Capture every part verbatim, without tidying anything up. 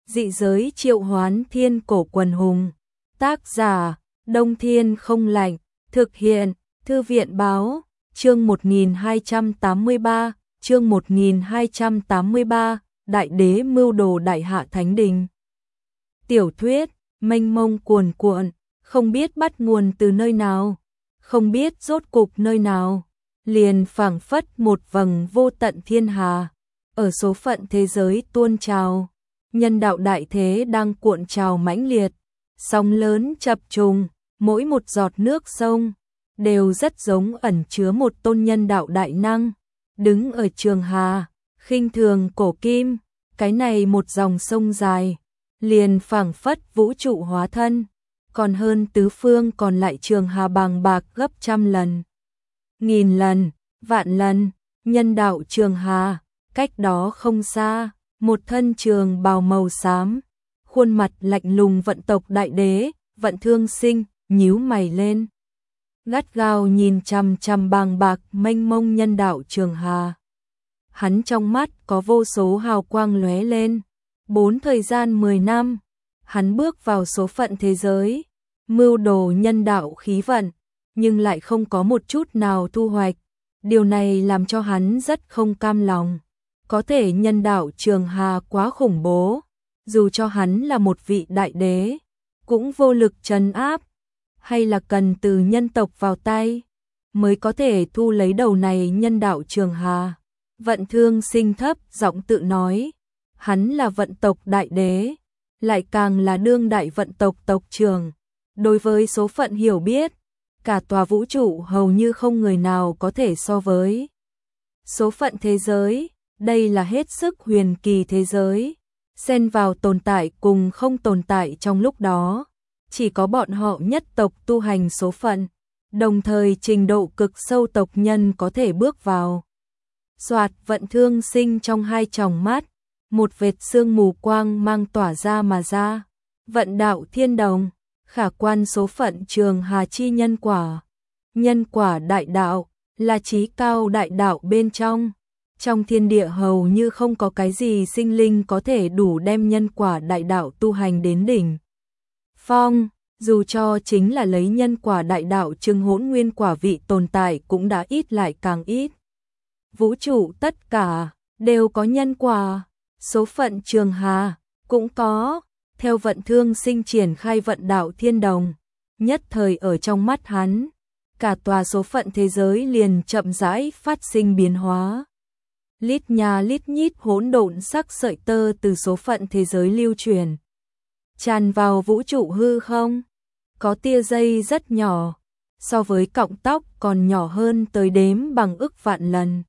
Dị giới triệu hoán thiên cổ quần hùng. Tác giả, Đông Thiên không lạnh. Thực hiện, Thư viện báo. Chương một nghìn hai trăm tám mươi ba, chương một nghìn hai trăm tám mươi ba, Đại đế mưu đồ Đại Hạ Thánh Đình. Tiểu thuyết, mênh mông cuồn cuộn, không biết bắt nguồn từ nơi nào, không biết rốt cục nơi nào, liền phảng phất một vầng vô tận thiên hà, ở số phận thế giới tuôn trào, nhân đạo đại thế đang cuộn trào mãnh liệt, sóng lớn chập trùng, mỗi một giọt nước sông đều rất giống ẩn chứa một tôn nhân đạo đại năng, đứng ở trường hà, khinh thường cổ kim, cái này một dòng sông dài, liền phảng phất vũ trụ hóa thân, còn hơn tứ phương còn lại trường hà bàng bạc gấp trăm lần, nghìn lần, vạn lần, nhân đạo trường hà, cách đó không xa, một thân trường bào màu xám, khuôn mặt lạnh lùng vận tộc đại đế, Vận Thương Sinh, nhíu mày lên. Gắt gao nhìn chằm chằm bàng bạc mênh mông nhân đạo trường hà. Hắn trong mắt có vô số hào quang lóe lên. Bốn thời gian mười năm, hắn bước vào số phận thế giới, mưu đồ nhân đạo khí vận, nhưng lại không có một chút nào thu hoạch. Điều này làm cho hắn rất không cam lòng. Có thể nhân đạo trường hà quá khủng bố, dù cho hắn là một vị đại đế, cũng vô lực trấn áp, hay là cần từ nhân tộc vào tay, mới có thể thu lấy đầu này nhân đạo trường hà. Vận Thương Sinh thấp giọng tự nói, hắn là vận tộc đại đế, lại càng là đương đại vận tộc tộc trưởng. Đối với số phận hiểu biết, cả tòa vũ trụ hầu như không người nào có thể so với. Số phận thế giới, đây là hết sức huyền kỳ thế giới, xen vào tồn tại cùng không tồn tại trong lúc đó. Chỉ có bọn họ nhất tộc tu hành số phận, đồng thời trình độ cực sâu tộc nhân có thể bước vào. Soạt, Vận Thương Sinh trong hai tròng mắt, một vệt sương mù quang mang tỏa ra mà ra. Vận đạo thiên đồng, khả quan số phận trường hà chi nhân quả. Nhân quả đại đạo, là chí cao đại đạo bên trong. Trong thiên địa hầu như không có cái gì sinh linh có thể đủ đem nhân quả đại đạo tu hành đến đỉnh phong, dù cho chính là lấy nhân quả đại đạo trừng hỗn nguyên quả vị tồn tại cũng đã ít lại càng ít. Vũ trụ tất cả đều có nhân quả, số phận trường hà cũng có. Theo Vận Thương Sinh triển khai vận đạo thiên đồng, nhất thời ở trong mắt hắn, cả tòa số phận thế giới liền chậm rãi phát sinh biến hóa. Lít nhà lít nhít hỗn độn sắc sợi tơ từ số phận thế giới lưu truyền, tràn vào vũ trụ hư không. Có tia dây rất nhỏ, so với cọng tóc còn nhỏ hơn tới đếm bằng ức vạn lần.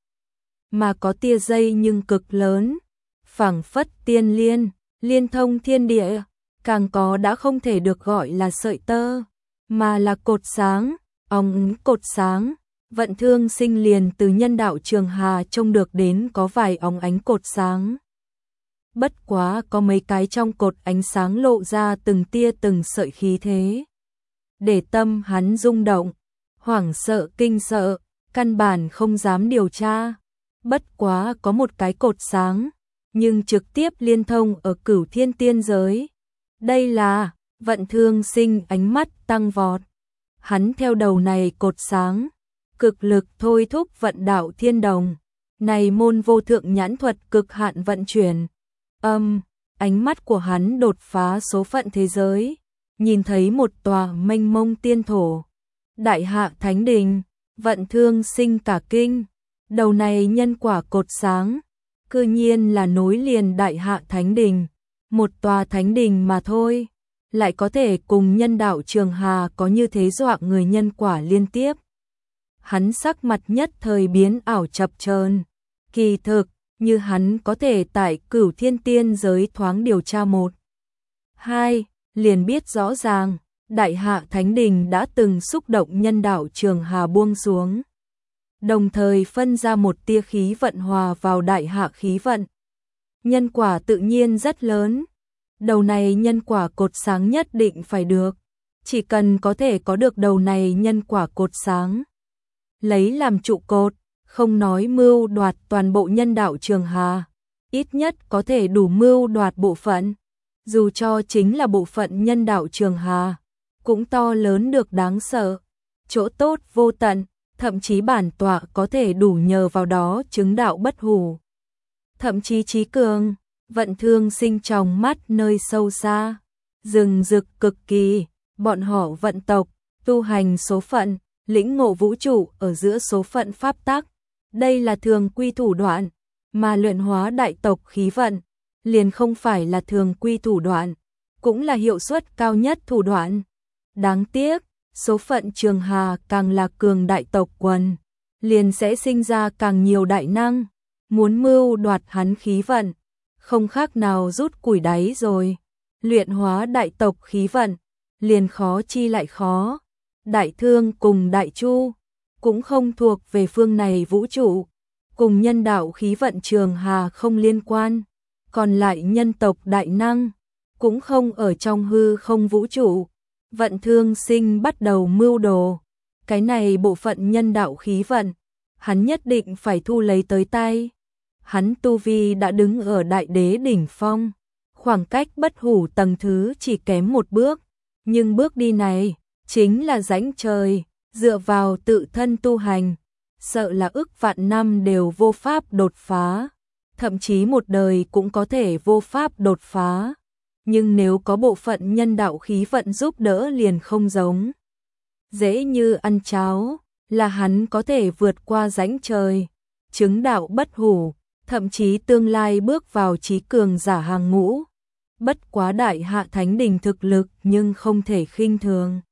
Mà có tia dây nhưng cực lớn, phảng phất tiên liên, liên thông thiên địa. Càng có đã không thể được gọi là sợi tơ, mà là cột sáng, óng cột sáng. Vận Thương Sinh liền từ nhân đạo trường hà trông được đến có vài óng ánh cột sáng. Bất quá có mấy cái trong cột ánh sáng lộ ra từng tia từng sợi khí thế, để tâm hắn rung động, hoảng sợ kinh sợ, căn bản không dám điều tra. Bất quá có một cái cột sáng, nhưng trực tiếp liên thông ở Cửu Thiên Tiên giới. Đây là, Vận Thương Sinh ánh mắt tăng vọt. Hắn theo đầu này cột sáng, cực lực thôi thúc vận đạo thiên đồng. Này môn vô thượng nhãn thuật cực hạn vận chuyển. Âm, um, ánh mắt của hắn đột phá số phận thế giới, nhìn thấy một tòa mênh mông tiên thổ. Đại Hạ Thánh Đình, Vận Thương Sinh cả kinh. Đầu này nhân quả cột sáng, cư nhiên là nối liền Đại Hạ Thánh Đình. Một tòa thánh đình mà thôi, lại có thể cùng nhân đạo trường hà có như thế dọa người nhân quả liên tiếp. Hắn sắc mặt nhất thời biến ảo chập chờn. Kỳ thực, như hắn có thể tại Cửu Thiên Tiên giới thoáng điều tra một, hai, liền biết rõ ràng, Đại Hạ Thánh Đình đã từng xúc động nhân đạo trường hà buông xuống, đồng thời phân ra một tia khí vận hòa vào Đại Hạ khí vận. Nhân quả tự nhiên rất lớn, đầu này nhân quả cột sáng nhất định phải được, chỉ cần có thể có được đầu này nhân quả cột sáng, lấy làm trụ cột, không nói mưu đoạt toàn bộ nhân đạo trường hà, ít nhất có thể đủ mưu đoạt bộ phận, Dù cho chính là bộ phận nhân đạo Trường Hà, cũng to lớn được đáng sợ, chỗ tốt vô tận, thậm chí bản tọa có thể đủ nhờ vào đó chứng đạo bất hủ. Thậm chí trí cường, Vận Thương Sinh trong mắt nơi sâu xa, rừng rực cực kỳ, bọn họ vận tộc, tu hành số phận, lĩnh ngộ vũ trụ ở giữa số phận pháp tắc. Đây là thường quy thủ đoạn, mà luyện hóa đại tộc khí vận, liền không phải là thường quy thủ đoạn, cũng là hiệu suất cao nhất thủ đoạn. Đáng tiếc, số phận Trường Hà càng là cường đại tộc quần, liền sẽ sinh ra càng nhiều đại năng, muốn mưu đoạt hắn khí vận, không khác nào rút củi đáy rồi. Luyện hóa đại tộc khí vận, liền khó chi lại khó. Đại Thương cùng Đại Chu cũng không thuộc về phương này vũ trụ, cùng nhân đạo khí vận Trường Hà không liên quan, còn lại nhân tộc đại năng cũng không ở trong hư không vũ trụ. Vận Thương Sinh bắt đầu mưu đồ, cái này bộ phận nhân đạo khí vận, hắn nhất định phải thu lấy tới tay. Hắn tu vi đã đứng ở đại đế đỉnh phong, khoảng cách bất hủ tầng thứ chỉ kém một bước, nhưng bước đi này chính là rãnh trời, dựa vào tự thân tu hành, sợ là ức vạn năm đều vô pháp đột phá, thậm chí một đời cũng có thể vô pháp đột phá. Nhưng nếu có bộ phận nhân đạo khí vận giúp đỡ liền không giống. Dễ như ăn cháo, là hắn có thể vượt qua rãnh trời, chứng đạo bất hủ, thậm chí tương lai bước vào trí cường giả hàng ngũ. Bất quá đại hạ thánh đình thực lực nhưng không thể khinh thường.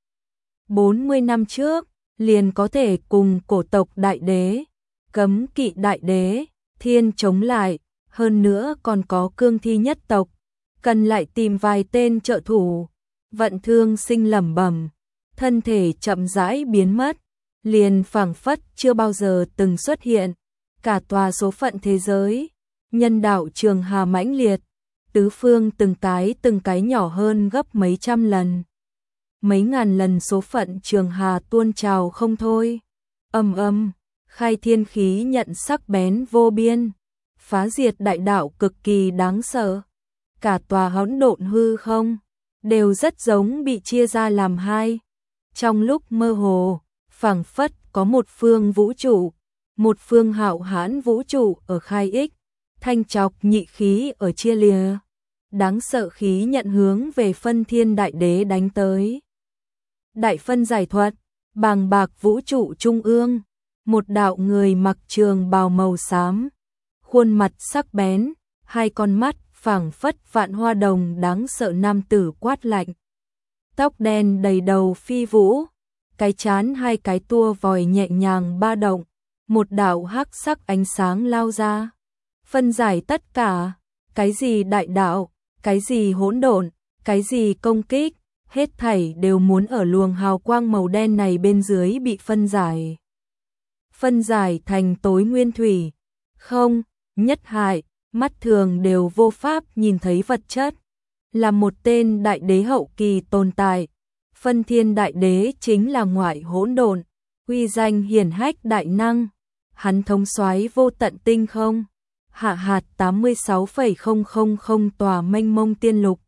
bốn mươi năm trước, liền có thể cùng cổ tộc đại đế, cấm kỵ đại đế, thiên chống lại, hơn nữa còn có cương thi nhất tộc, cần lại tìm vài tên trợ thủ. Vận Thương Sinh lẩm bẩm, thân thể chậm rãi biến mất, liền phảng phất chưa bao giờ từng xuất hiện. Cả tòa số phận thế giới, nhân đạo Trường Hà mãnh liệt, tứ phương từng cái từng cái nhỏ hơn gấp mấy trăm lần. Mấy ngàn lần số phận Trường Hà tuôn trào không thôi. Ầm ầm, khai thiên khí nhận sắc bén vô biên, phá diệt đại đạo cực kỳ đáng sợ. Cả tòa hỗn độn hư không đều rất giống bị chia ra làm hai. Trong lúc mơ hồ, phảng phất có một phương vũ trụ, một phương hạo hãn vũ trụ ở khai ích, thanh trọc nhị khí ở chia lìa. Đáng sợ khí nhận hướng về phân thiên đại đế đánh tới. Đại phân giải thuật, bàng bạc vũ trụ trung ương, một đạo người mặc trường bào màu xám, khuôn mặt sắc bén, hai con mắt phảng phất vạn hoa đồng đáng sợ nam tử quát lạnh. Tóc đen đầy đầu phi vũ, cái chán hai cái tua vòi nhẹ nhàng ba động, một đạo hắc sắc ánh sáng lao ra, phân giải tất cả, cái gì đại đạo, cái gì hỗn độn, cái gì công kích, hết thảy đều muốn ở luồng hào quang màu đen này bên dưới bị phân giải. Phân giải thành tối nguyên thủy, không, nhất hại, mắt thường đều vô pháp nhìn thấy vật chất. Là một tên đại đế hậu kỳ tồn tại, phân thiên đại đế chính là ngoại hỗn độn, uy danh hiển hách đại năng. Hắn thống soái vô tận tinh không, hạ hạt tám mươi sáu phẩy không không không tòa mênh mông tiên lục.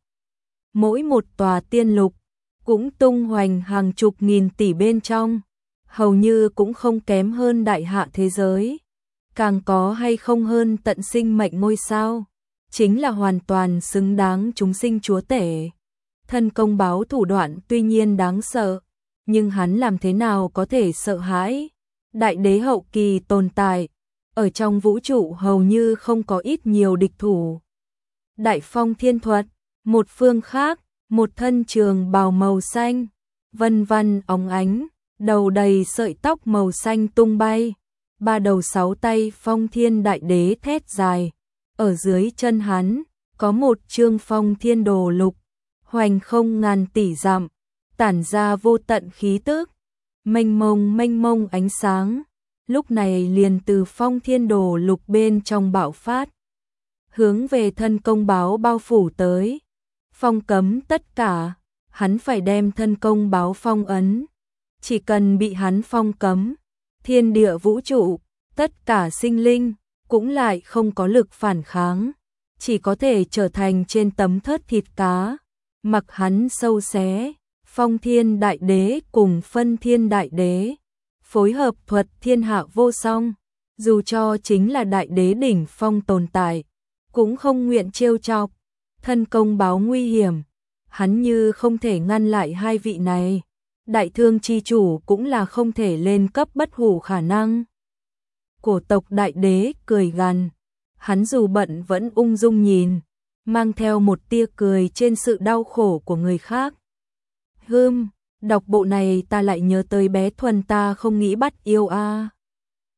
Mỗi một tòa tiên lục cũng tung hoành hàng chục nghìn tỷ bên trong, hầu như cũng không kém hơn đại hạ thế giới. Càng có hay không hơn tận sinh mệnh ngôi sao, chính là hoàn toàn xứng đáng chúng sinh chúa tể. Thân công báo thủ đoạn tuy nhiên đáng sợ, nhưng hắn làm thế nào có thể sợ hãi? Đại đế hậu kỳ tồn tại, ở trong vũ trụ hầu như không có ít nhiều địch thủ. Đại phong thiên thuật, một phương khác, một thân trường bào màu xanh, vân vân óng ánh, đầu đầy sợi tóc màu xanh tung bay, ba đầu sáu tay phong thiên đại đế thét dài. Ở dưới chân hắn, có một chương phong thiên đồ lục, hoành không ngàn tỷ dặm, tản ra vô tận khí tức, mênh mông mênh mông ánh sáng, lúc này liền từ phong thiên đồ lục bên trong bạo phát, hướng về thân công báo bao phủ tới, phong cấm tất cả, hắn phải đem thân công báo phong ấn, chỉ cần bị hắn phong cấm, thiên địa vũ trụ, tất cả sinh linh, cũng lại không có lực phản kháng, chỉ có thể trở thành trên tấm thớt thịt cá, mặc hắn sâu xé. Phong Thiên Đại Đế cùng Phân Thiên Đại Đế, phối hợp thuật thiên hạ vô song, dù cho chính là đại đế đỉnh phong tồn tại, cũng không nguyện trêu chọc, thân công báo nguy hiểm, hắn như không thể ngăn lại hai vị này, đại thương chi chủ cũng là không thể lên cấp bất hủ khả năng. Cổ tộc đại đế cười gằn, hắn dù bận vẫn ung dung nhìn, mang theo một tia cười trên sự đau khổ của người khác. Hừm, đọc bộ này ta lại nhớ tới bé Thuần ta không nghĩ bắt yêu a. À.